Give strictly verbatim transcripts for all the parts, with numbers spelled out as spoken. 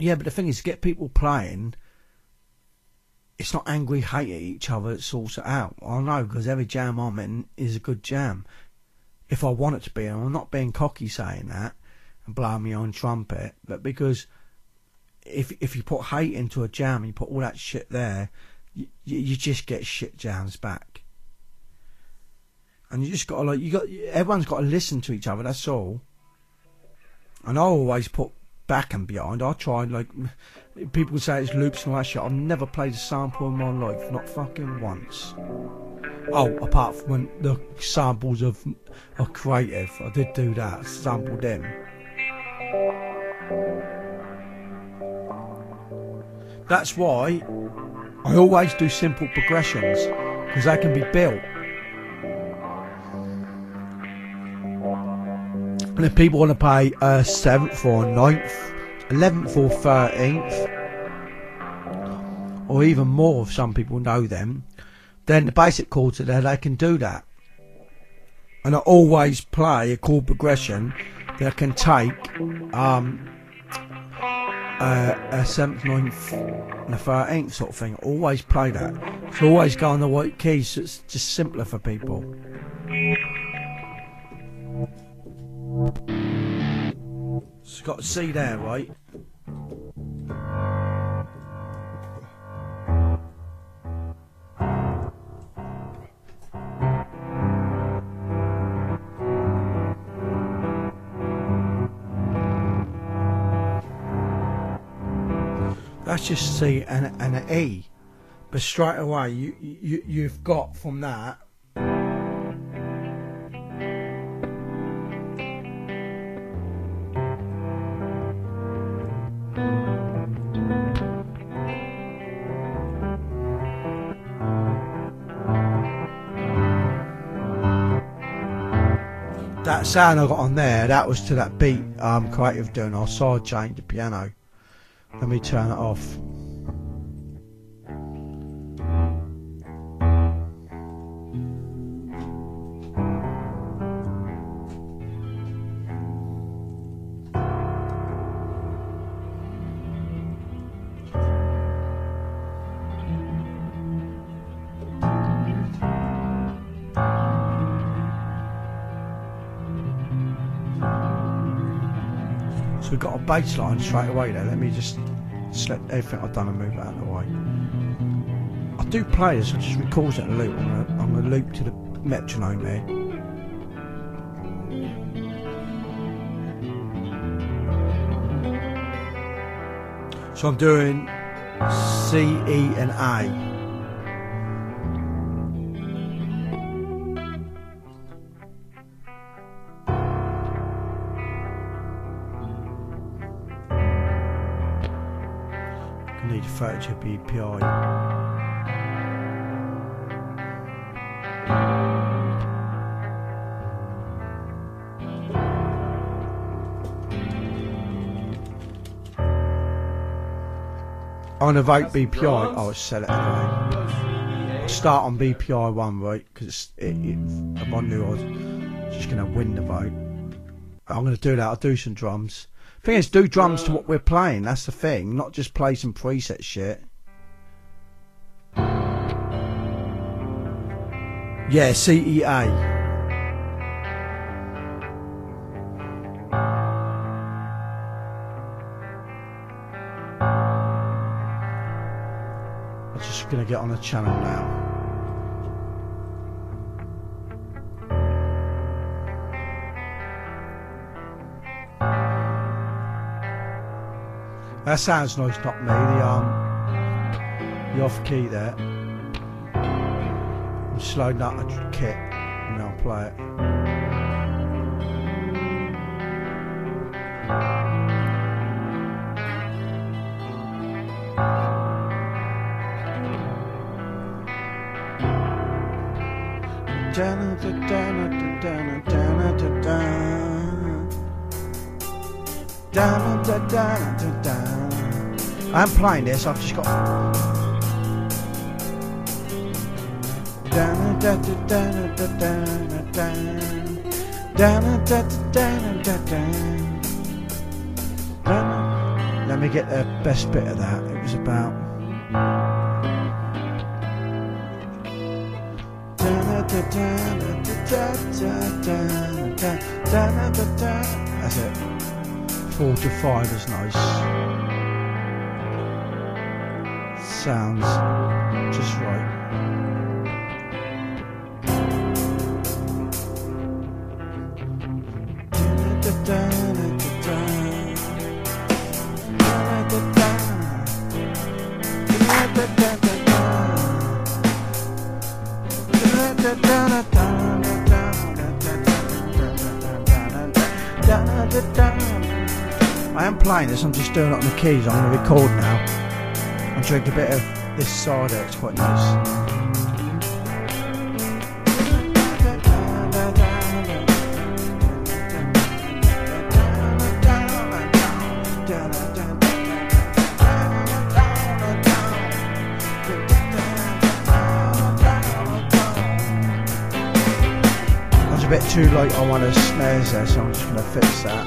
Yeah, but the thing is, to get people playing, it's not angry hate at each other that sorts it out. I know, because every jam I'm in is a good jam. If I want it to be, and I'm not being cocky saying that and blowing my own trumpet, but because if if you put hate into a jam and you put all that shit there, you, you just get shit jams back. And you just got to, like, you got, everyone's got to listen to each other, that's all. And I always put back and behind. I try, like, people say it's loops and all that shit. I've never played a sample in my life, not fucking once. Oh, apart from when the samples of are creative, I did do that, sampled them. That's why I always do simple progressions, because they can be built. And if people want to play a seventh or a ninth, eleventh or thirteenth, or even more if some people know them, then the basic chords are there, they can do that. And I always play a chord progression that can take um, a, a seventh, ninth and a thirteenth sort of thing. I always play that. So always go on the right keys, so it's just simpler for people. So you've got to see there, right? That's just C and, and an E, but straight away you, you you've got from that that sound I got on there. That was to that beat um, Creative doing. I side change the piano. Let me turn it off. So we've got a bass line straight away there. Let me just select everything I've done and move it out of the way. I do play this, I just record it in a loop. I'm gonna, I'm gonna loop to the metronome here. So I'm doing C, E and A. Need thirty-two B P I. On a vote B P I, I'll set it anyway. I'll start on B P I one, right? Because it, it, if I knew I was just going to win the vote. I'm going to do that. I'll do some drums. Thing is, do drums to what we're playing. That's the thing. Not just play some preset shit. Yeah, C E A. I'm just gonna get on the channel now. That sounds nice, not me. The um, the off key there. I'm slowing up the kit, and I'll play it. I'm playing this, I've just got let me get the best bit of that. It was about. That's it. Four to five is nice. Sounds just right. I am playing this, I'm just doing it on the keys. I'm going to record now and drink a bit of this cider, it's quite nice. That's a bit too light on one of the snares there, so I'm just going to fix that.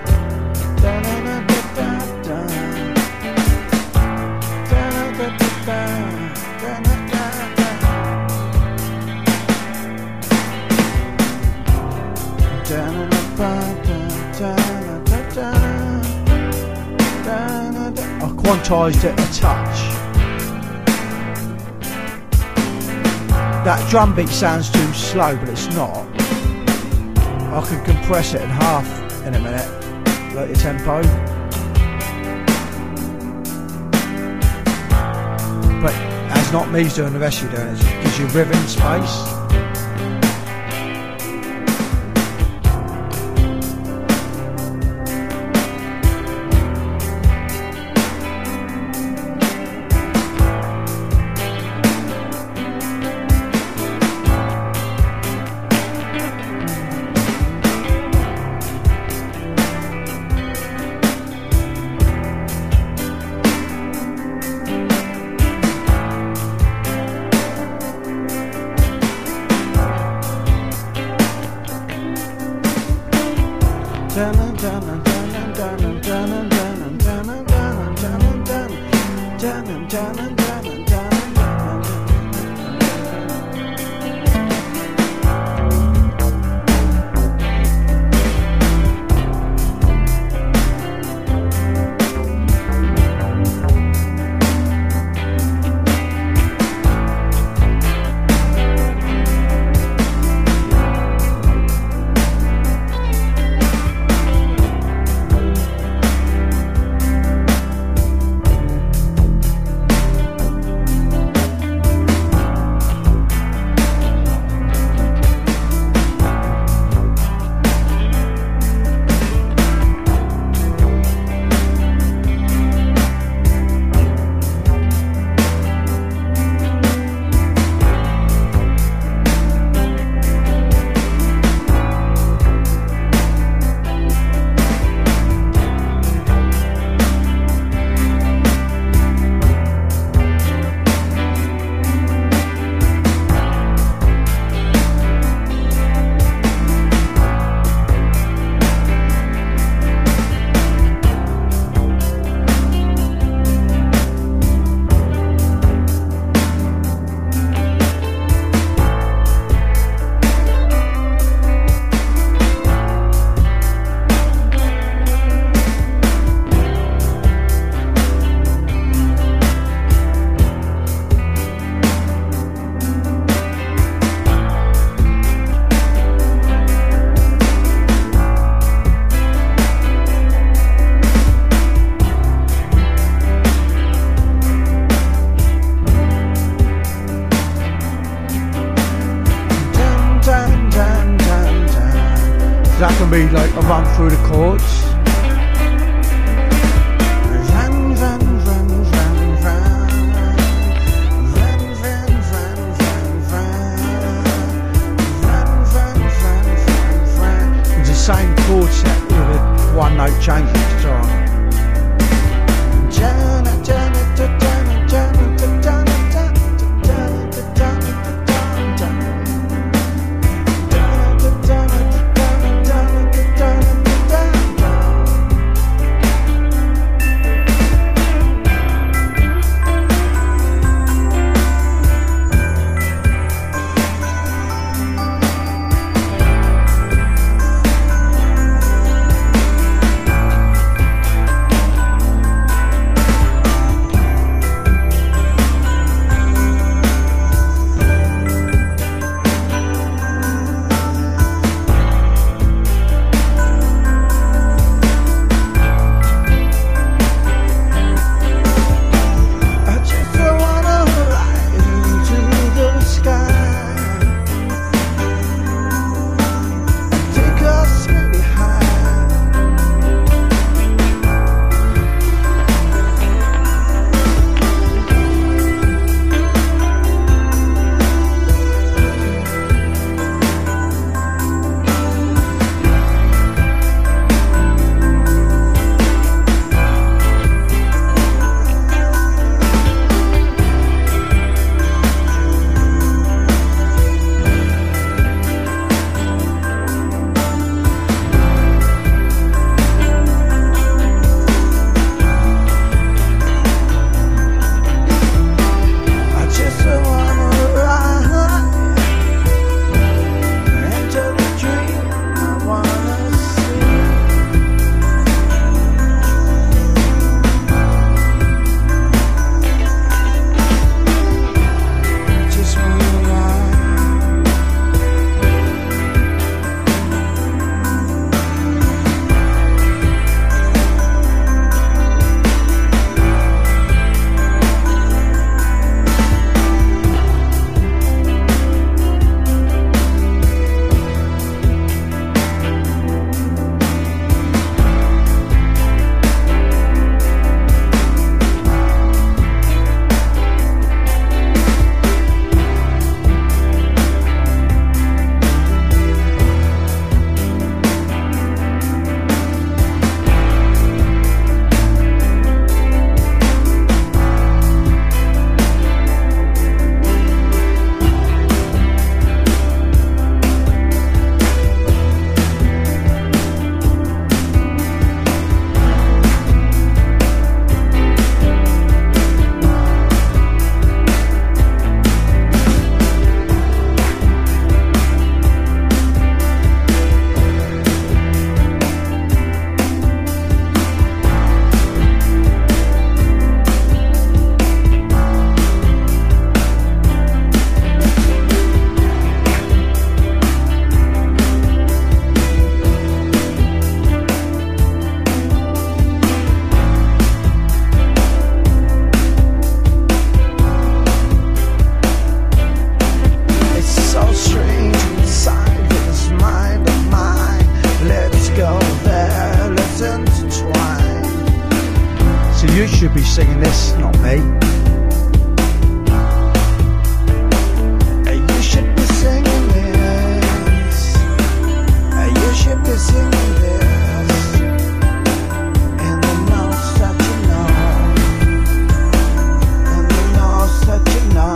I quantised it a touch. That drum beat sounds too slow, but it's not. I can compress it in half in a minute, like the tempo. But as not me doing, the rest you're doing, it gives you rhythm, space. That can be like a run through the chords. Run, run, run, run, run. Run, run, run, run, run. Run, run, run, run, run. It's the same chord set with a one note change each time. you should be singing this, not me. You should be singing this. You should be singing this. And the notes that you know. And the notes that you know.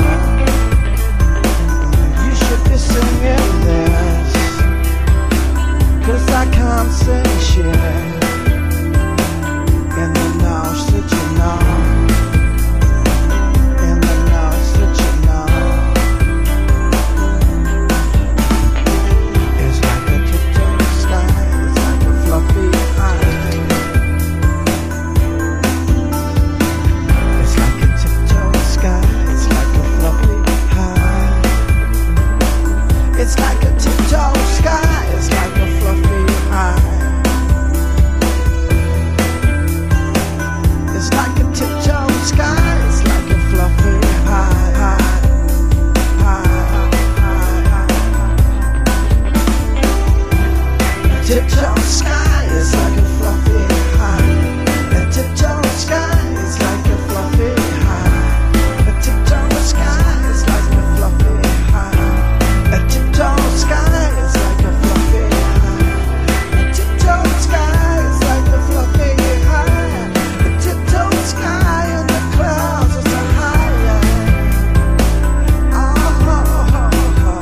You should be singing this. 'Cause I can't sing shit. And the notes that you know. And the notes that you know. It's like a tiptoe sky. It's like a fluffy eye. It's like a tiptoe sky. It's like a fluffy high. It's like a tiptoe sky. It's like a fluffy high. It's like a tiptoe sky. It's like a fluffy high, high, high, high, high. A tiptoe sky is like a fluffy high. A tiptoe sky is like a fluffy high. A tiptoe sky is like a fluffy high. A tiptoe sky is like a fluffy high. A tiptoe sky is like a fluffy high. A tiptoe sky in the clouds is a highlight. Oh, oh, oh, oh.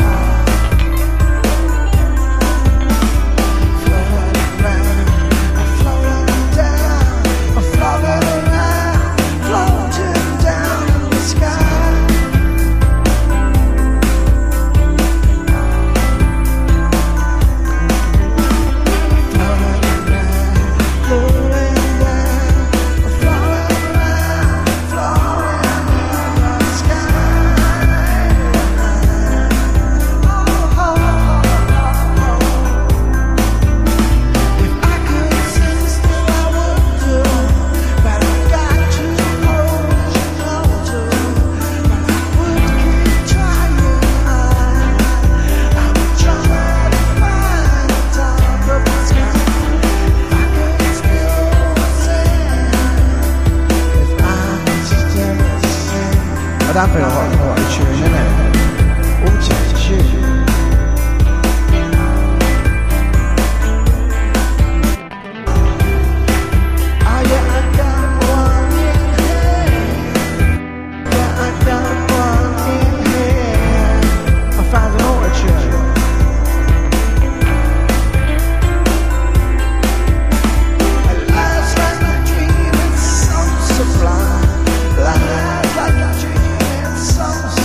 Floating around, I'm floating down, I'm floating around, floating down in the sky. Floating around, floating down, I'm floating around, floating in the sky. Oh, oh, oh, oh. If I could sing still I would do, but I got to hold you closer. But I would keep trying. I would try to find the top of the sky. If I could still sing, if I could still sing. I don't feel like the right tune, innit? Auto-tune. Oh yeah, I got one in here. Yeah, I got one in here. I found an auto-tune. At last, like a dream, it's so sublime. Last, like a dream, it's so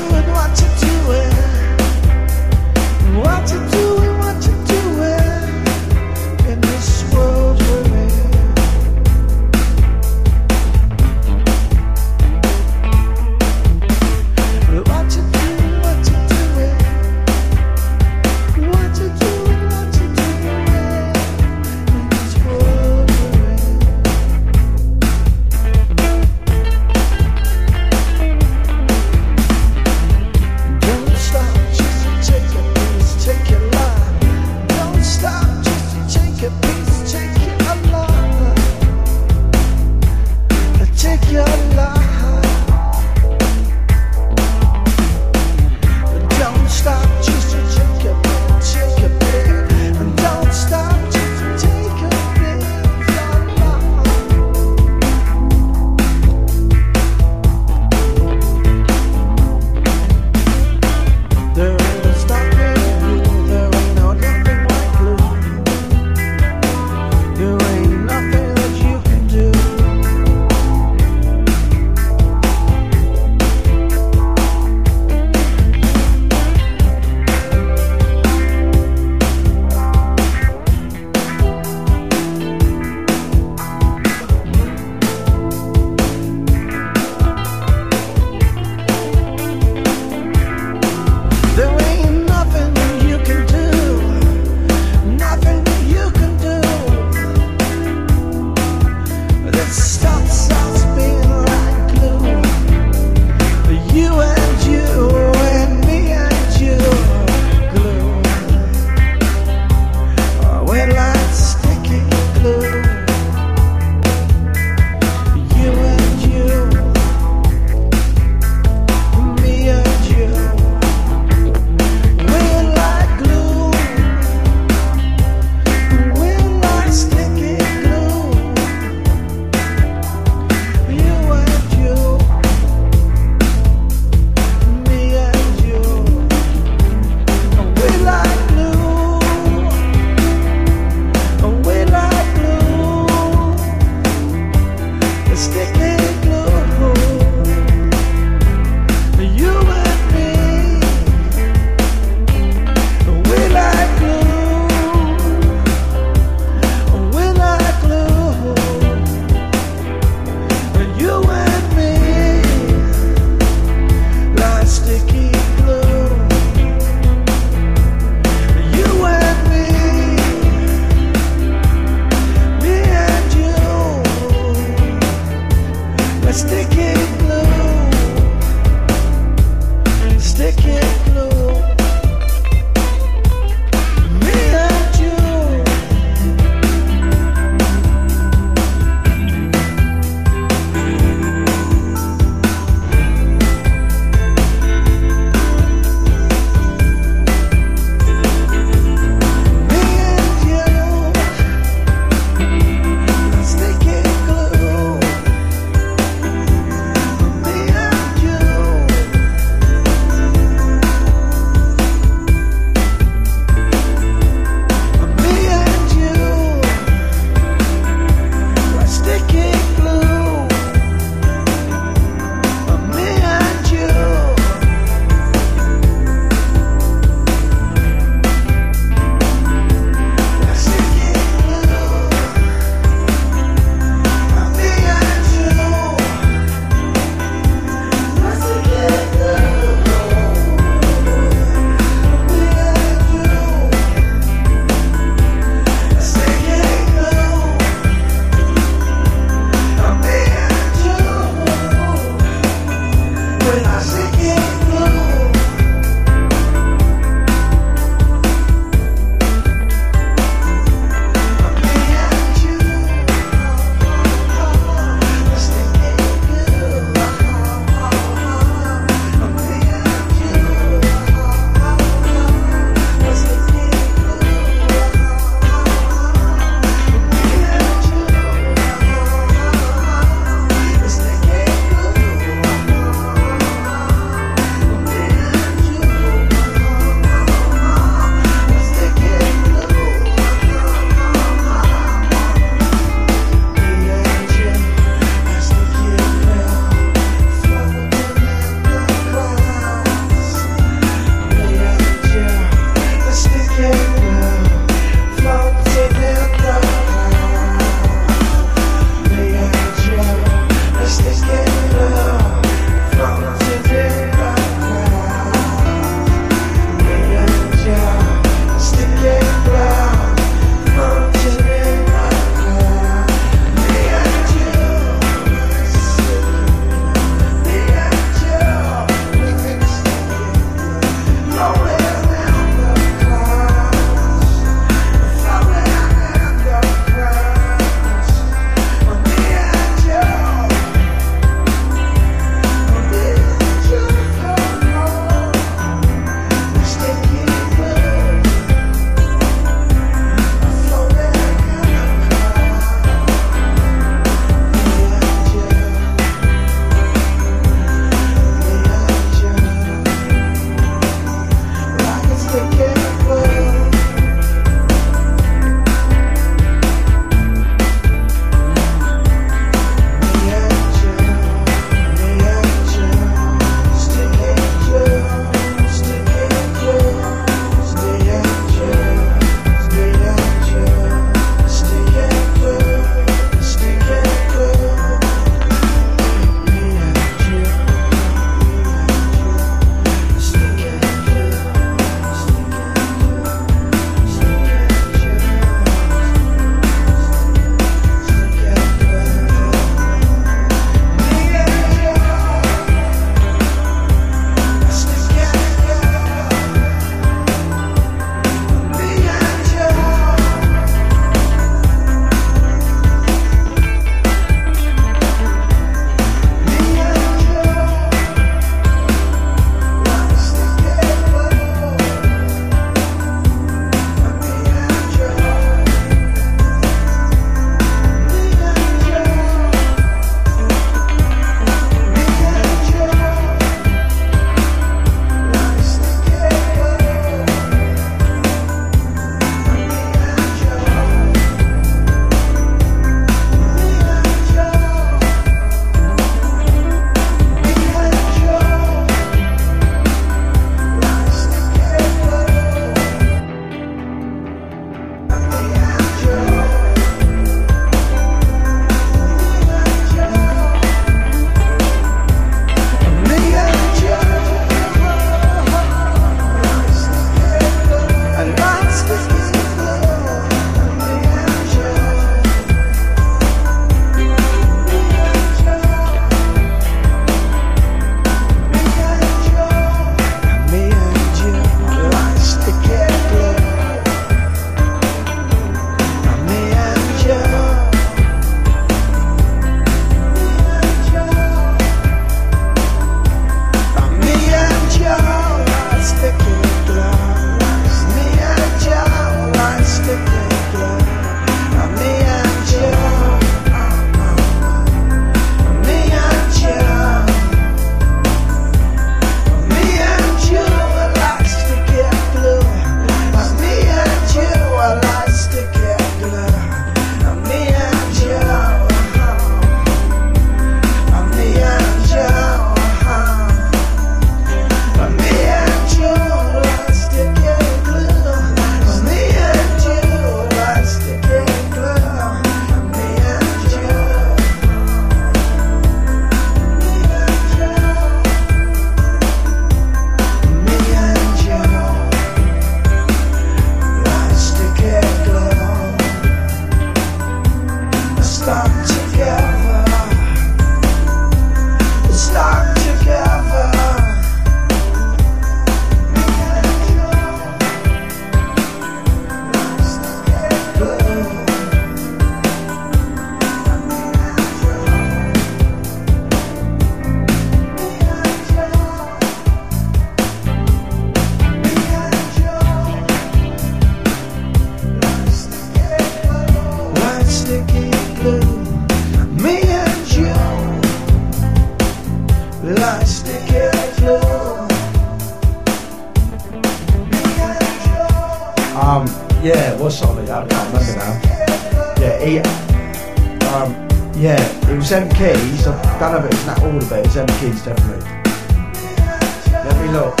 Yeah, it was Solid. I can't remember now. Yeah, he. Um, yeah, it was them keys. I don't know if it was that all of it. It was them keys, definitely. Let me look.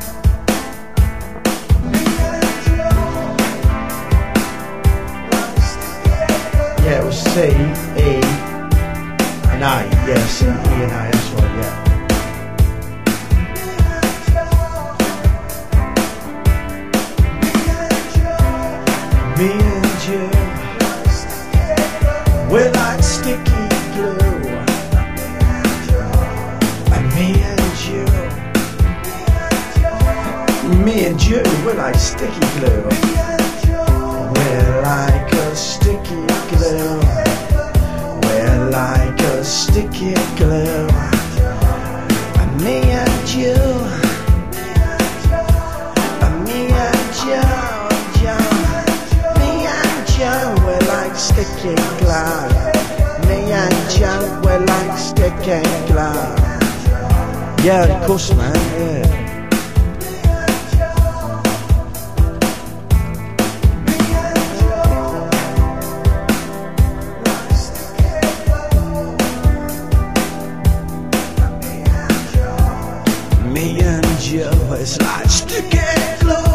Yeah, it was C, E, and A. Yeah, C, E, and A. That's right. Yeah. Me and you, we're like sticky glue. And me and you, me and you, we're like sticky glue. We're like a sticky glue. We're like a sticky glue. And me and you, and me and you. We're like sticky glue. Me and Joe, we're like sticky glue. Yeah, of course, man. Yeah. Me and Joe, it's like sticky glue.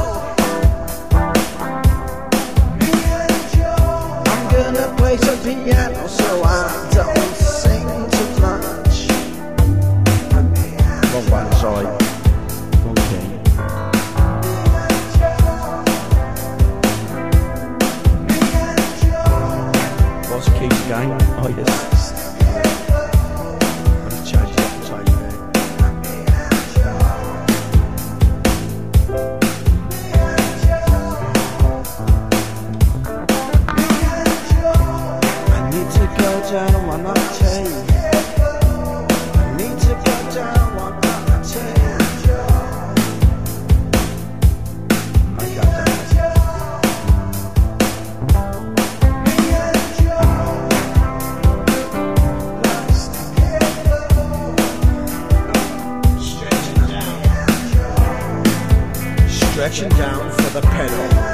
Play some piano so I don't sing too much. Wrong one, sorry. Wrong key. What's the keys again? Oh yes. I've changed it up the tape there. Down one night tape. I need to go down one night tape. I got that. Stretching down. Stretching down for the pedal.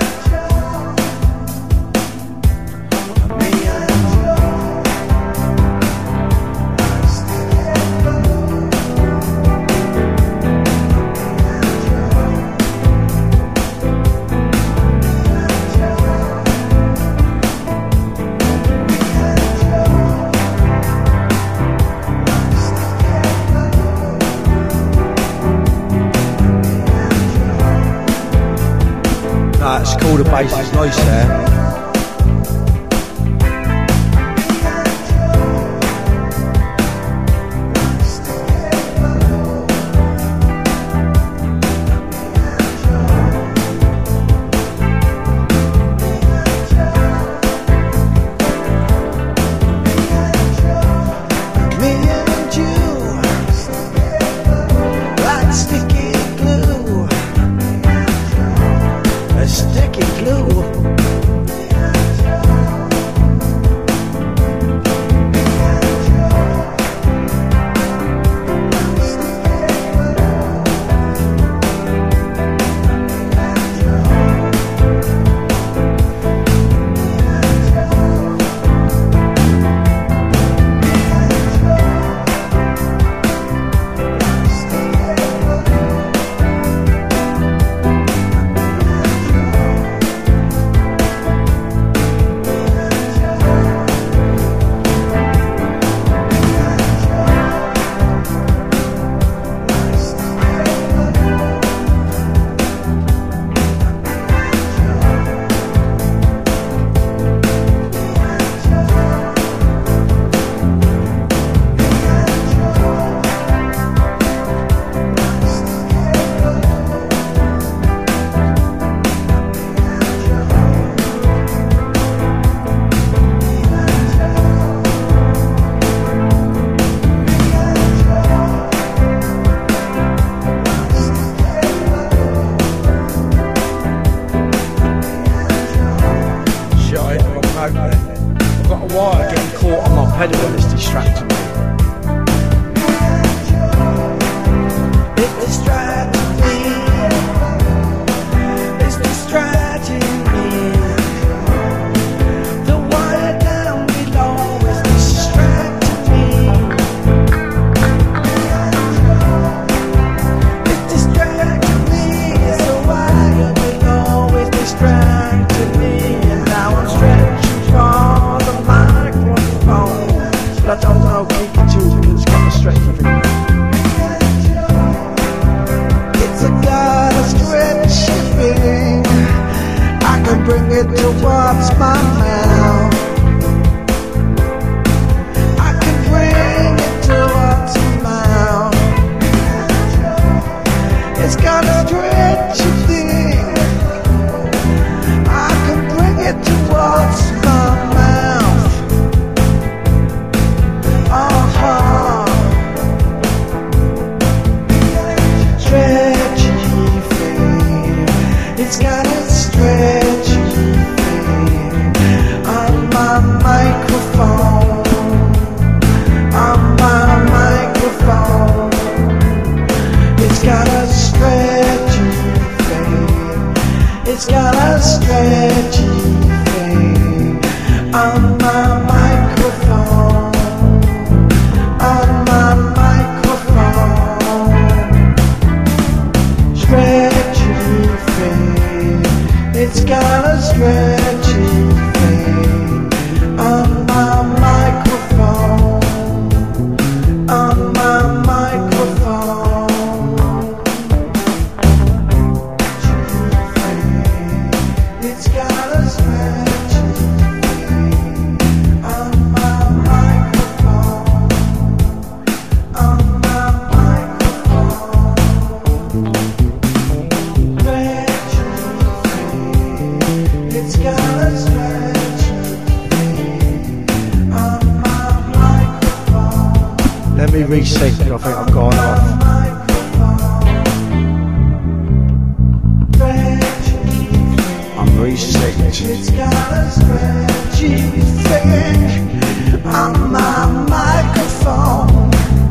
That's cool, the bass is nice there. pedal and it's distracting me. It distracts me. It's distracting me. but I don't know keep it to because it's got a stretchy thing. It's a got a stretchy thing. I can bring it towards my mouth. I can bring it towards my mouth. It's got a stretchy thing. I can bring it towards my mouth. Uh-huh. Stretchy thing. It's got a stretchy thing. On my microphone. On my microphone. It's got a stretchy thing. It's got a stretchy thing. On my microphone. On my microphone. Stretchy thing. It's got a stretchy thing. On my microphone. On my microphone. It's got a stretchy thing on my microphone, on my microphone. Stretchy thing. It's got a stretchy thing on my microphone. Let me reset it, I think I've gone off. Reset. It's got a stretchy thing on my microphone.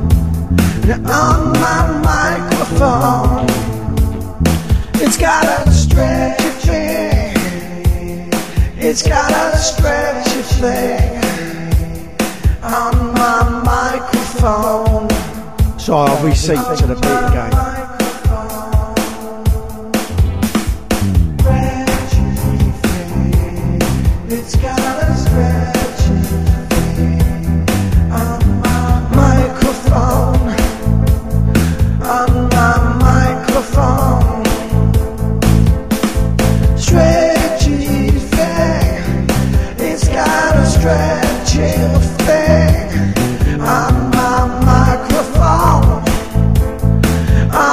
On my microphone. It's got a stretchy thing. It's got a stretchy thing on my microphone. So I'll reset to the beat again. It's got a stretchy thing on my microphone. On my microphone. Stretchy thing. It's got a stretchy thing on my microphone.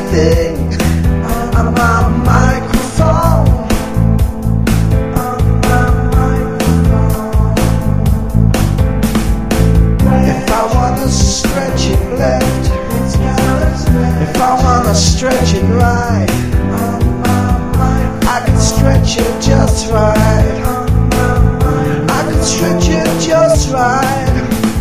everything on my microphone. On my microphone. If I wanna stretch it left, if I wanna stretch it right, I can stretch it just right. I can stretch it just right.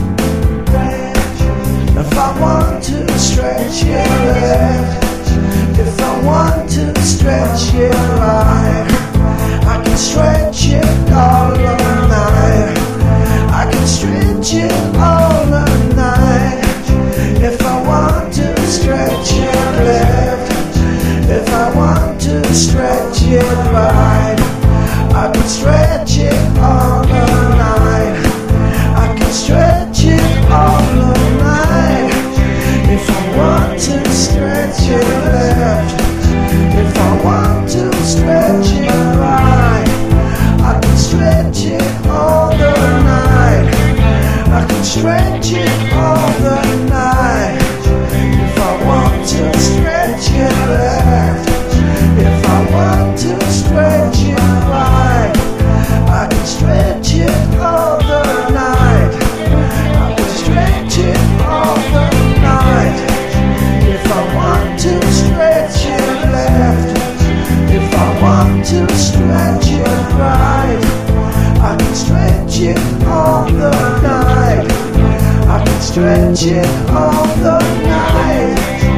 If I want to stretch it left, if I want to stretch it right, I can stretch it all night. I can stretch it all night. If I want to stretch it left, if I want to stretch it right, I can stretch it all night. I can stretch it all night. If I want to stretch it left, if I want to stretch it right, I can stretch it all the night. I can stretch it all the night. If I want to stretch it left, if I want to stretch it right, I can stretch it all the night. I can stretch it all the night. If I want to stretch it left, if I want to stretch it right, I can stretch it all the night. I can stretch it all the night.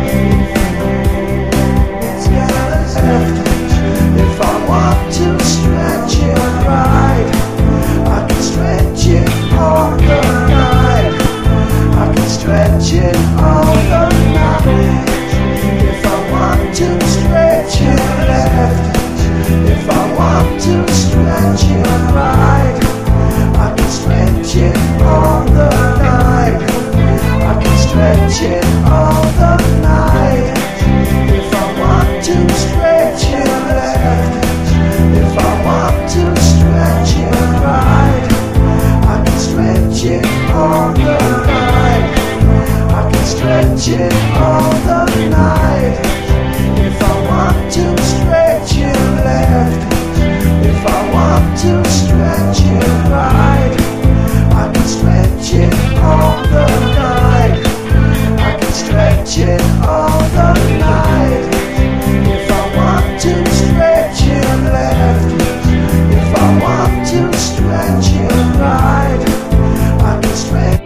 If I want to stretch it right, I can stretch it all the night. I can stretch it all the night. If I want to stretch it left, if I want to stretch it right, I can stretch it all the night. I can stretch it all the night. If I want to stretch it left, if I want to stretch it right, I can stretch it all the night. I can stretch it all the night. If I want to stretch it left, if I want to stretch it right, I can stretch it all the night. I can stretch it all the night. If I want to stretch it left, if I want to stretch it right, I can stretch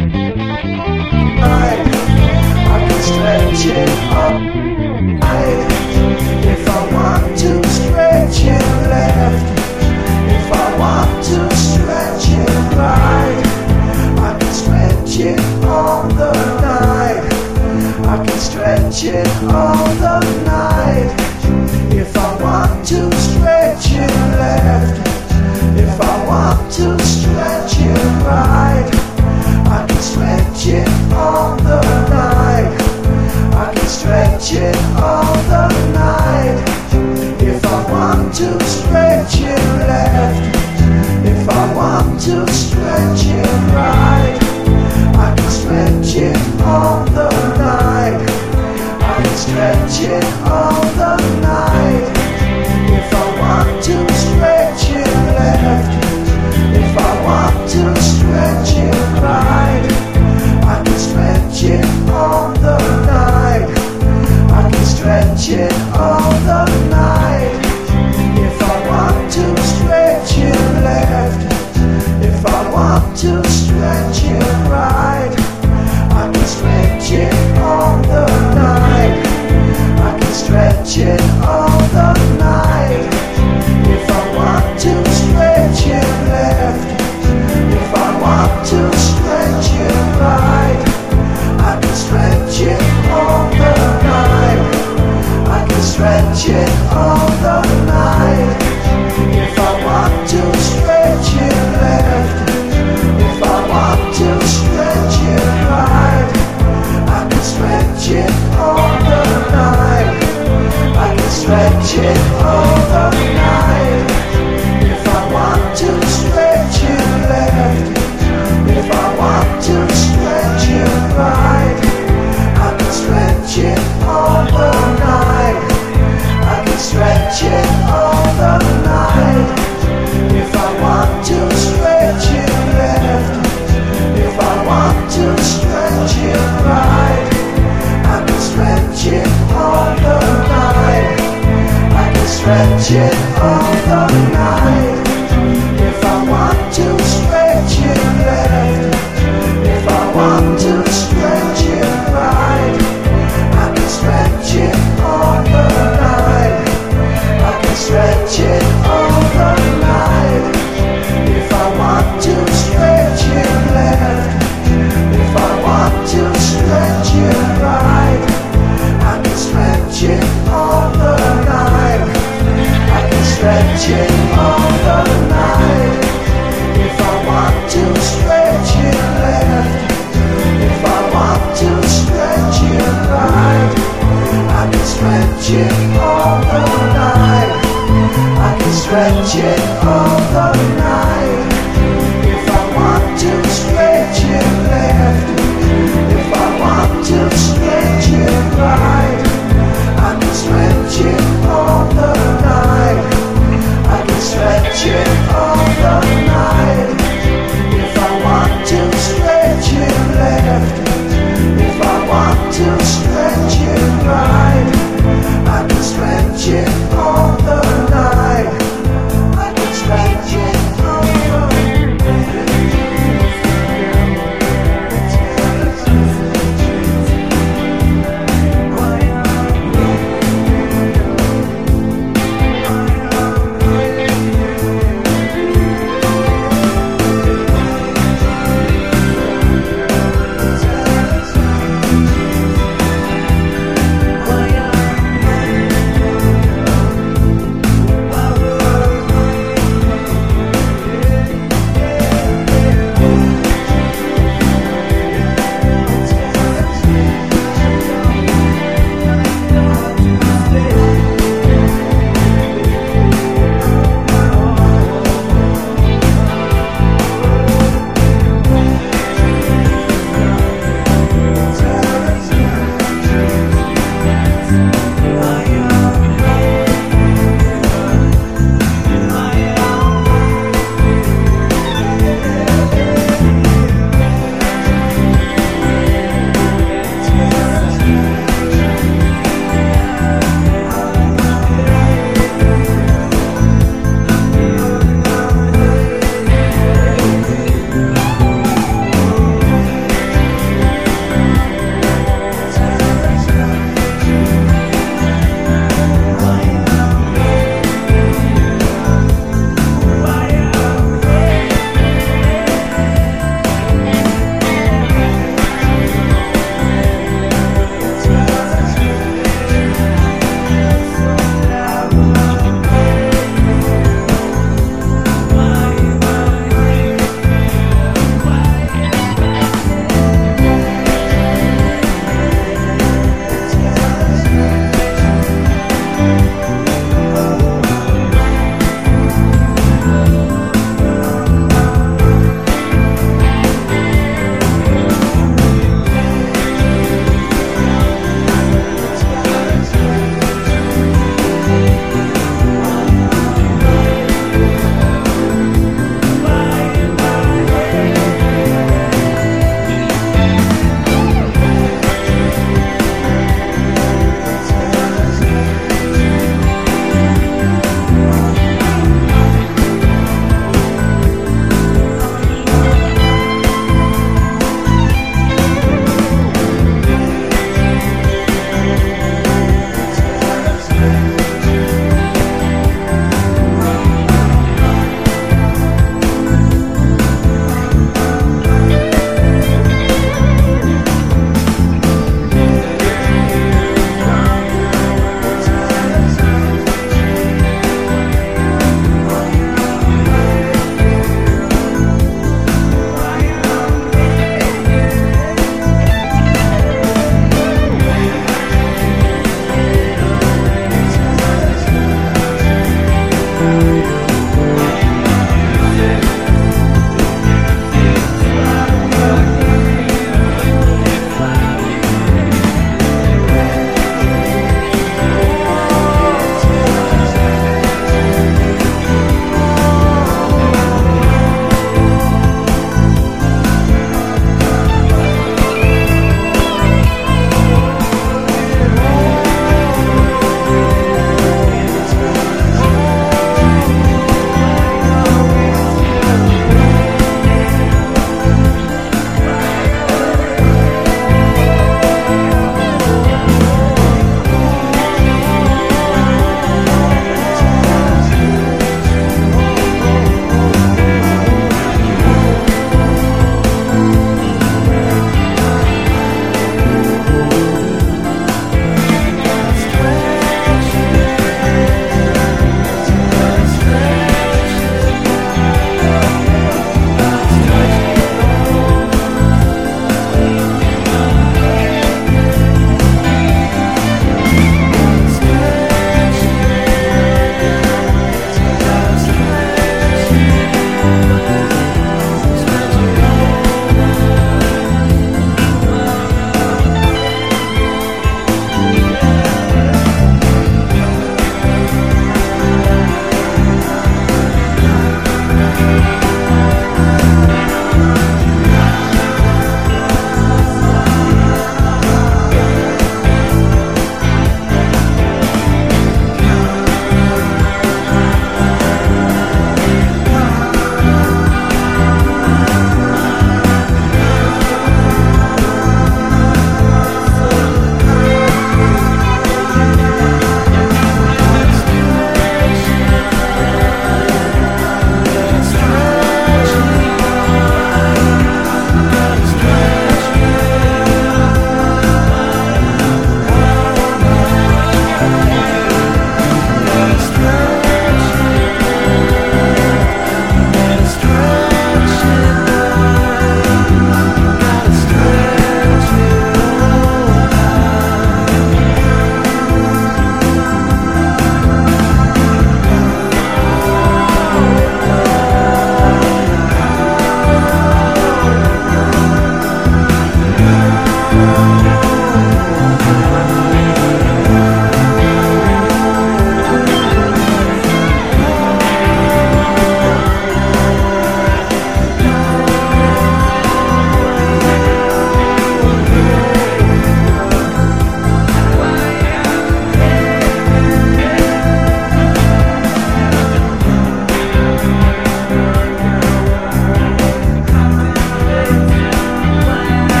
right. I can stretch it all night. If I want to stretch it left, if I want to stretch it right, I can stretch it all the night. I can stretch it all the night. If I want to stretch it left, if I want to stretch it right, I can stretch it all the night. I can stretch it all the night. If I want to stretch it left, if I want to stretch it right, I can stretch it all the night. I can stretch it all the night. If I want to stretch it left, if I want to stretch it right, I can stretch it all the night. I can stretch it all the night. If I want to stretch it left, if I want to stretch it right, I can stretch it all the night. I can stretch it all the night. If I want to stretch it left, if I want to stretch it right, I can stretch it all the night. I can stretch it all the night. If I want to stretch it left, if I want to stretch it right, I can stretch it all the night. I can stretch it watch it all.